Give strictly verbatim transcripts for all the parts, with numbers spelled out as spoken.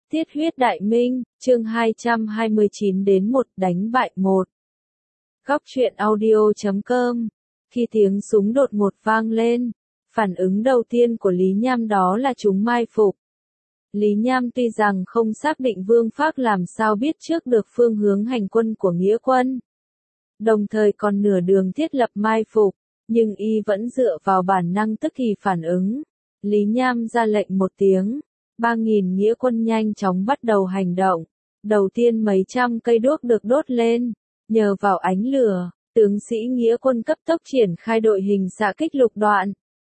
Tiết huyết đại minh, chương hai trăm hai mươi chín đến một đánh bại một. Góc truyện audio chấm com. Khi tiếng súng đột ngột vang lên, phản ứng đầu tiên của Lý Nham đó là chúng mai phục. Lý Nham tuy rằng không xác định Vương Phác làm sao biết trước được phương hướng hành quân của nghĩa quân, đồng thời còn nửa đường thiết lập mai phục, nhưng y vẫn dựa vào bản năng tức thì phản ứng. Lý Nham ra lệnh một tiếng, ba nghìn nghĩa quân nhanh chóng bắt đầu hành động. Đầu tiên mấy trăm cây đuốc được đốt lên, nhờ vào ánh lửa, tướng sĩ nghĩa quân cấp tốc triển khai đội hình xạ kích lục đoạn.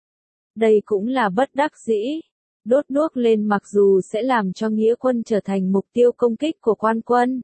Đây cũng là bất đắc dĩ. Đốt đuốc lên mặc dù sẽ làm cho nghĩa quân trở thành mục tiêu công kích của quan quân,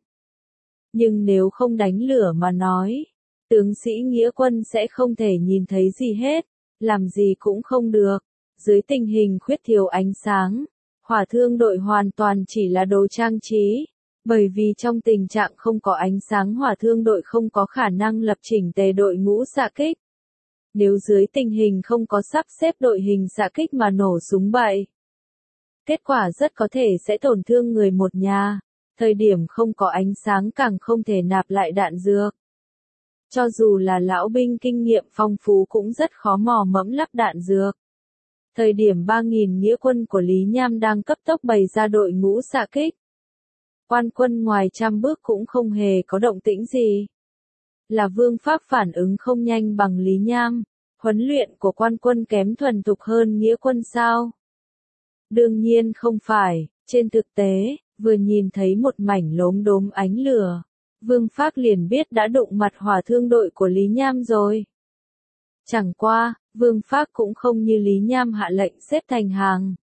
nhưng nếu không đánh lửa mà nói, tướng sĩ nghĩa quân sẽ không thể nhìn thấy gì hết, làm gì cũng không được. Dưới tình hình khuyết thiếu ánh sáng, hỏa thương đội hoàn toàn chỉ là đồ trang trí, bởi vì trong tình trạng không có ánh sáng hỏa thương đội không có khả năng lập chỉnh tề đội ngũ xạ kích. Nếu dưới tình hình không có sắp xếp đội hình xạ kích mà nổ súng bậy, kết quả rất có thể sẽ tổn thương người một nhà. Thời điểm không có ánh sáng càng không thể nạp lại đạn dược. Cho dù là lão binh kinh nghiệm phong phú cũng rất khó mò mẫm lắp đạn dược. Thời điểm ba nghìn nghĩa quân của Lý Nham đang cấp tốc bày ra đội ngũ xạ kích, quan quân ngoài trăm bước cũng không hề có động tĩnh gì. Là Vương Phác phản ứng không nhanh bằng Lý Nham, huấn luyện của quan quân kém thuần thục hơn nghĩa quân sao? Đương nhiên không phải, trên thực tế, vừa nhìn thấy một mảnh lốm đốm ánh lửa, Vương Phác liền biết đã đụng mặt hỏa thương đội của Lý Nham rồi. Chẳng qua, Vương Phác cũng không như Lý Nham hạ lệnh xếp thành hàng.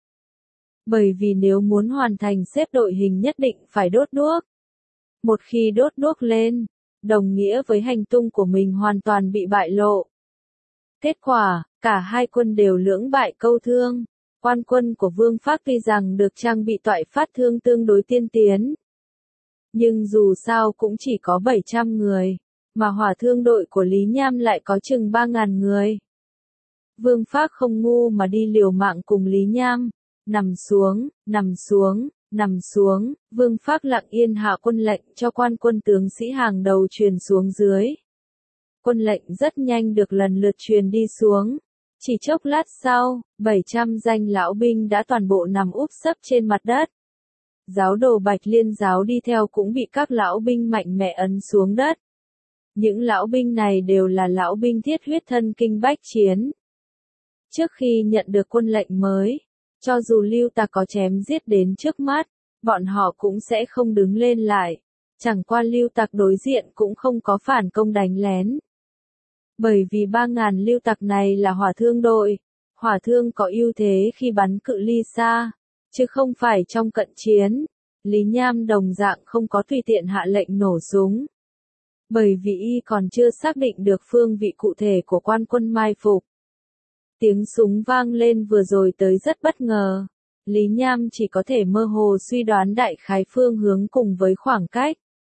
Bởi vì nếu muốn hoàn thành xếp đội hình nhất định phải đốt đuốc. Một khi đốt đuốc lên, đồng nghĩa với hành tung của mình hoàn toàn bị bại lộ. Kết quả, cả hai quân đều lưỡng bại câu thương. Quan quân của Vương Phác tuy rằng được trang bị toại phát thương tương đối tiên tiến, nhưng dù sao cũng chỉ có bảy trăm người, mà hỏa thương đội của Lý Nham lại có chừng ba nghìn người. Vương Phác không ngu mà đi liều mạng cùng Lý Nham. Nằm xuống, nằm xuống, nằm xuống, Vương Phác lặng yên hạ quân lệnh cho quan quân tướng sĩ hàng đầu truyền xuống dưới. Quân lệnh rất nhanh được lần lượt truyền đi xuống. Chỉ chốc lát sau, bảy trăm danh lão binh đã toàn bộ nằm úp sấp trên mặt đất. Giáo đồ Bạch Liên giáo đi theo cũng bị các lão binh mạnh mẽ ấn xuống đất. Những lão binh này đều là lão binh thiết huyết thân kinh bách chiến. Trước khi nhận được quân lệnh mới, cho dù Lưu Tặc có chém giết đến trước mắt, bọn họ cũng sẽ không đứng lên lại. Chẳng qua Lưu Tặc đối diện cũng không có phản công đánh lén. Bởi vì ba nghìn Lưu Tặc này là hỏa thương đội, hỏa thương có ưu thế khi bắn cự ly xa, chứ không phải trong cận chiến. Lý Nham đồng dạng không có tùy tiện hạ lệnh nổ súng. Bởi vì y còn chưa xác định được phương vị cụ thể của quan quân mai phục. Tiếng súng vang lên vừa rồi tới rất bất ngờ. Lý Nham chỉ có thể mơ hồ suy đoán đại khái phương hướng cùng với khoảng cách,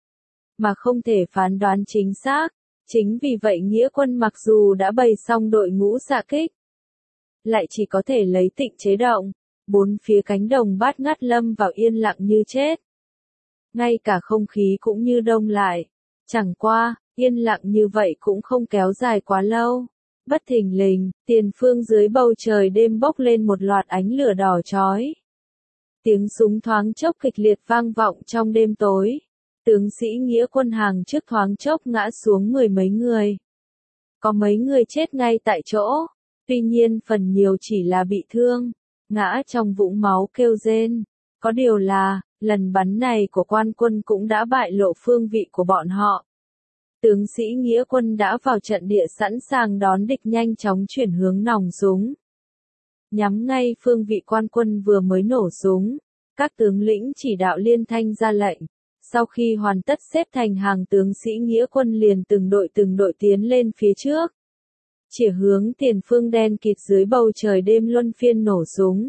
mà không thể phán đoán chính xác. Chính vì vậy nghĩa quân mặc dù đã bày xong đội ngũ xạ kích, lại chỉ có thể lấy tịnh chế động. Bốn phía cánh đồng bát ngát lâm vào yên lặng như chết. Ngay cả không khí cũng như đông lại. Chẳng qua, yên lặng như vậy cũng không kéo dài quá lâu. Bất thình lình, tiền phương dưới bầu trời đêm bốc lên một loạt ánh lửa đỏ chói. Tiếng súng thoáng chốc kịch liệt vang vọng trong đêm tối. Tướng sĩ nghĩa quân hàng trước thoáng chốc ngã xuống mười mấy người. Có mấy người chết ngay tại chỗ, tuy nhiên phần nhiều chỉ là bị thương, ngã trong vũng máu kêu rên. Có điều là, lần bắn này của quan quân cũng đã bại lộ phương vị của bọn họ. Tướng sĩ nghĩa quân đã vào trận địa sẵn sàng đón địch nhanh chóng chuyển hướng nòng súng. Nhắm ngay phương vị quan quân vừa mới nổ súng, các tướng lĩnh chỉ đạo liên thanh ra lệnh. Sau khi hoàn tất xếp thành hàng tướng sĩ nghĩa quân liền từng đội từng đội tiến lên phía trước. Chỉ hướng tiền phương đen kịt dưới bầu trời đêm luân phiên nổ súng.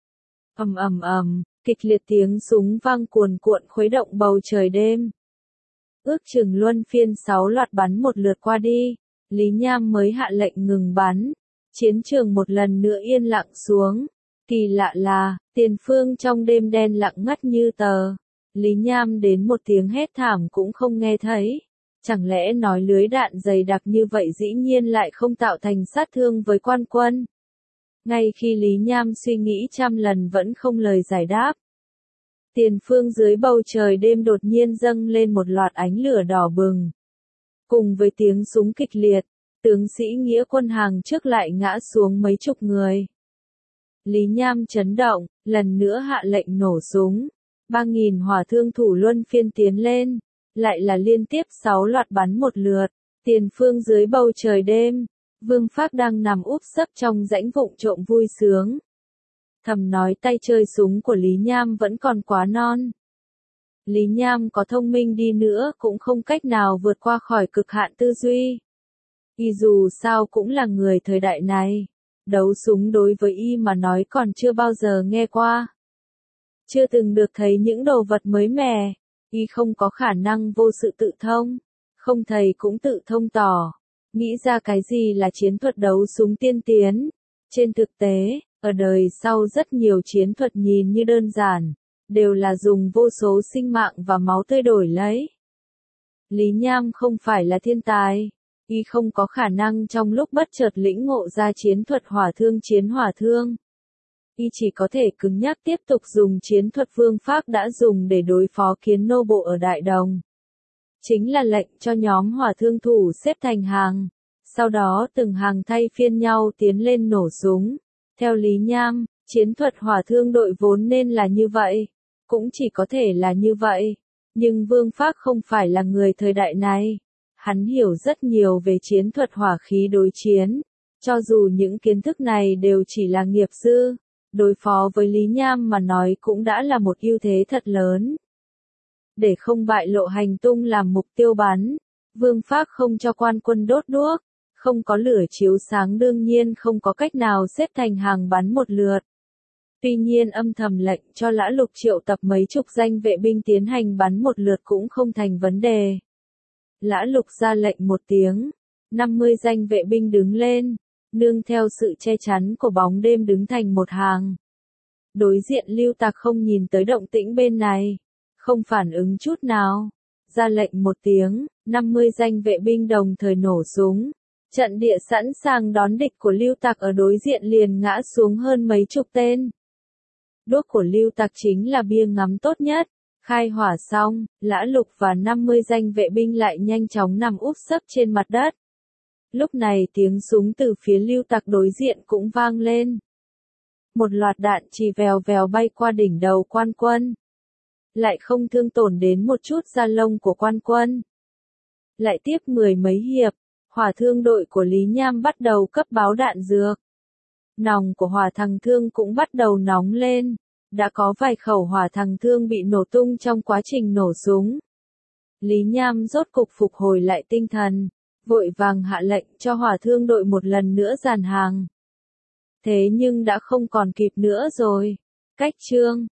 Ầm ầm ầm, kịch liệt tiếng súng vang cuồn cuộn khuấy động bầu trời đêm. Ước chừng luân phiên sáu loạt bắn một lượt qua đi, Lý Nham mới hạ lệnh ngừng bắn. Chiến trường một lần nữa yên lặng xuống. Kỳ lạ là, tiền phương trong đêm đen lặng ngắt như tờ. Lý Nham đến một tiếng hét thảm cũng không nghe thấy. Chẳng lẽ nói lưới đạn dày đặc như vậy dĩ nhiên lại không tạo thành sát thương với quan quân? Ngay khi Lý Nham suy nghĩ trăm lần vẫn không lời giải đáp. Tiền phương dưới bầu trời đêm đột nhiên dâng lên một loạt ánh lửa đỏ bừng. Cùng với tiếng súng kịch liệt, tướng sĩ nghĩa quân hàng trước lại ngã xuống mấy chục người. Lý Nham chấn động, lần nữa hạ lệnh nổ súng. Ba nghìn hỏa thương thủ luân phiên tiến lên, lại là liên tiếp sáu loạt bắn một lượt. Tiền phương dưới bầu trời đêm, Vương Phác đang nằm úp sấp trong rãnh vụng trộm vui sướng. Thầm nói tay chơi súng của Lý Nham vẫn còn quá non. Lý Nham có thông minh đi nữa cũng không cách nào vượt qua khỏi cực hạn tư duy. Y dù sao cũng là người thời đại này. Đấu súng đối với y mà nói còn chưa bao giờ nghe qua. Chưa từng được thấy những đồ vật mới mẻ. Y không có khả năng vô sự tự thông. Không thầy cũng tự thông tỏ. Nghĩ ra cái gì là chiến thuật đấu súng tiên tiến. Trên thực tế, ở đời sau rất nhiều chiến thuật nhìn như đơn giản, đều là dùng vô số sinh mạng và máu tươi đổi lấy. Lý Nham không phải là thiên tài. Y không có khả năng trong lúc bất chợt lĩnh ngộ ra chiến thuật hỏa thương chiến hỏa thương. Y chỉ có thể cứng nhắc tiếp tục dùng chiến thuật Vương Phác đã dùng để đối phó kiến nô bộ ở Đại Đồng. Chính là lệnh cho nhóm hỏa thương thủ xếp thành hàng, sau đó từng hàng thay phiên nhau tiến lên nổ súng. Theo Lý Nham, chiến thuật hỏa thương đội vốn nên là như vậy, cũng chỉ có thể là như vậy. Nhưng Vương Phác không phải là người thời đại này. Hắn hiểu rất nhiều về chiến thuật hỏa khí đối chiến. Cho dù những kiến thức này đều chỉ là nghiệp dư, đối phó với Lý Nham mà nói cũng đã là một ưu thế thật lớn. Để không bại lộ hành tung làm mục tiêu bắn, Vương Phác không cho quan quân đốt đuốc, không có lửa chiếu sáng đương nhiên không có cách nào xếp thành hàng bắn một lượt. Tuy nhiên âm thầm lệnh cho Lã Lục triệu tập mấy chục danh vệ binh tiến hành bắn một lượt cũng không thành vấn đề. Lã Lục ra lệnh một tiếng, năm mươi danh vệ binh đứng lên, nương theo sự che chắn của bóng đêm đứng thành một hàng. Đối diện Lưu Tạc không nhìn tới động tĩnh bên này, không phản ứng chút nào. Ra lệnh một tiếng, năm mươi danh vệ binh đồng thời nổ súng. Trận địa sẵn sàng đón địch của Lưu Tạc ở đối diện liền ngã xuống hơn mấy chục tên. Đuốc của Lưu Tạc chính là bia ngắm tốt nhất. Khai hỏa xong, Lã Lục và năm mươi danh vệ binh lại nhanh chóng nằm úp sấp trên mặt đất. Lúc này tiếng súng từ phía Lưu Tạc đối diện cũng vang lên. Một loạt đạn chỉ vèo vèo bay qua đỉnh đầu quan quân. Lại không thương tổn đến một chút da lông của quan quân. Lại tiếp mười mấy hiệp, hỏa thương đội của Lý Nham bắt đầu cấp báo đạn dược. Nòng của hỏa thằng thương cũng bắt đầu nóng lên. Đã có vài khẩu hỏa thằng thương bị nổ tung trong quá trình nổ súng. Lý Nham rốt cục phục hồi lại tinh thần, vội vàng hạ lệnh cho hỏa thương đội một lần nữa dàn hàng. Thế nhưng đã không còn kịp nữa rồi. Cách chương